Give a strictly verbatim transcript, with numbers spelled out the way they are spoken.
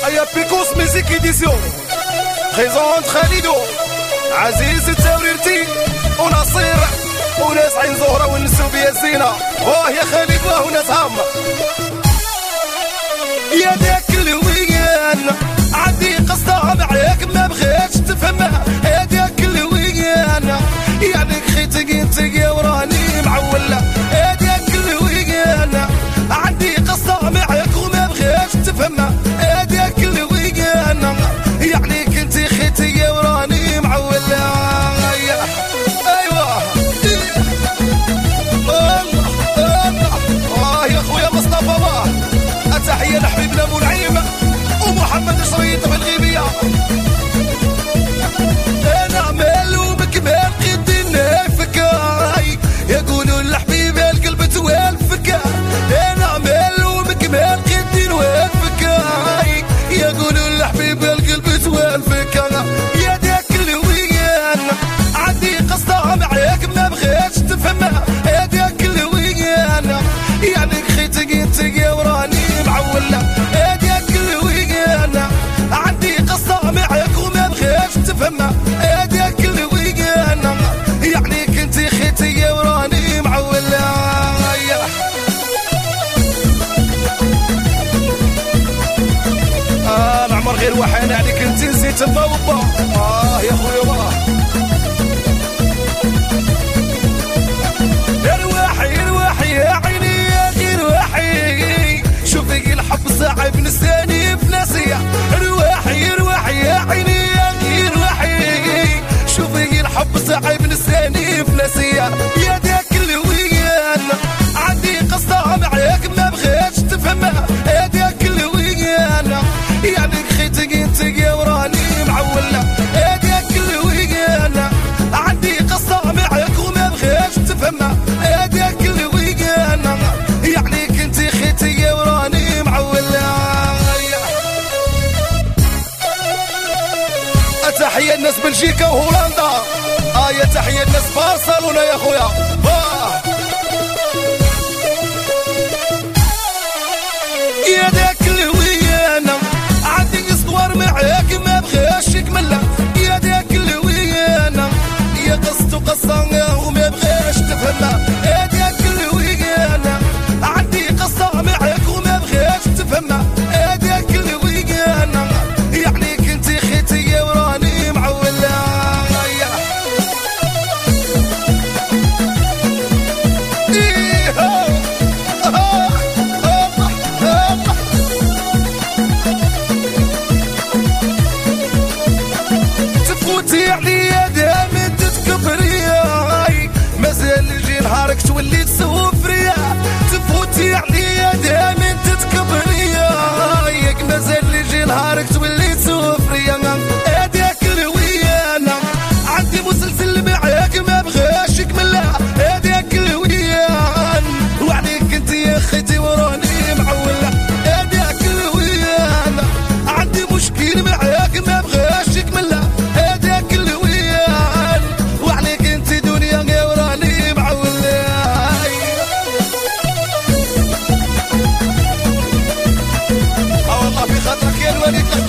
ايا بيكوس ميزيك ايديسيون بريزونت خالدو عزيز التوريرتي ونصير وناس عين زهرة ونسو بيا الزينة. واه يا خالد واه وناس هامة يا داك الويان عندي قصة معاك ما بغيتش تفهمها. يا داك الويان يعني خيتك انت وراني معولة. يا داك الويان عندي قصة معاك وما بغيتش تفهمها. يا داك الويان يعني كنت خيتي وراني معولة. ايوه اه يا خويا مصطفى واه تحية لحبيبنا ابو العيمة ومحمد شريط بالغيبية. انا عمال ومكمل قدي نافكاي يقولوا لحبيب القلب توالفك. انا عمال ومكمل قدي نوالفكاي يقولوا لحبيب القلب توالفك. يا داك الويان عندي قصة معاك ما بغيتش تفهمها. يا داك الويان يعني خيتك انت وراني معولة. يا داك الويان عندي قصة معاك وما بغيتش تفهمها. يا داك الويان يعني كنت خيتي وراني معولة. اه العمر غير وحان عليك انت نسيت الموبا. اه يا خويا واه ارواحي ارواحي يا عيني يا ارواحي شوفي الحب صعب نساني في ناسية. ارواحي ارواحي يا عيني يا ارواحي شوفي الحب صعب نساني في ناسية. يا داك الويان عندي قصة معاك ما بغيتش تفهمها. يا داك الويان يعني خيتك انت وراني معولة. يا داك الويان عندي قصة معاك وما بغيتش تفهمها. يا داك الويان يعني كنت خيتي وراني معولة. تحية الناس بلجيكا وهولندا. اه يا تحية الناس برشلونة يا خويا. آه. يا داك الويان عندي صور معاك ما بغاش يكملها. يا داك الويان يا قصة قصة وما بغاش تفهمها. يا داك الويان عندي قصة معاك وما بغاش تفهمها. يا داك الويان يعني كنت خيتي وراني معولة. تفوتي عليا دائما تتكبري مازال يجي نهارك تولي تسوفريا. تفوتي عليا دائما تتكبري ياك مازال يجي نهارك تولي تسوفريا. يا داك الويان عندي مسلسل معاك ما بغاش يكملها. يا داك الويان وعليك انت يا خيتي وراني معولة. يا داك الويان عندي مشكل معاك ما بغاش يكملها. يا داك الويان وعليك انت دنيا وراني معولة. اه والله في خاطرك يا الوليد.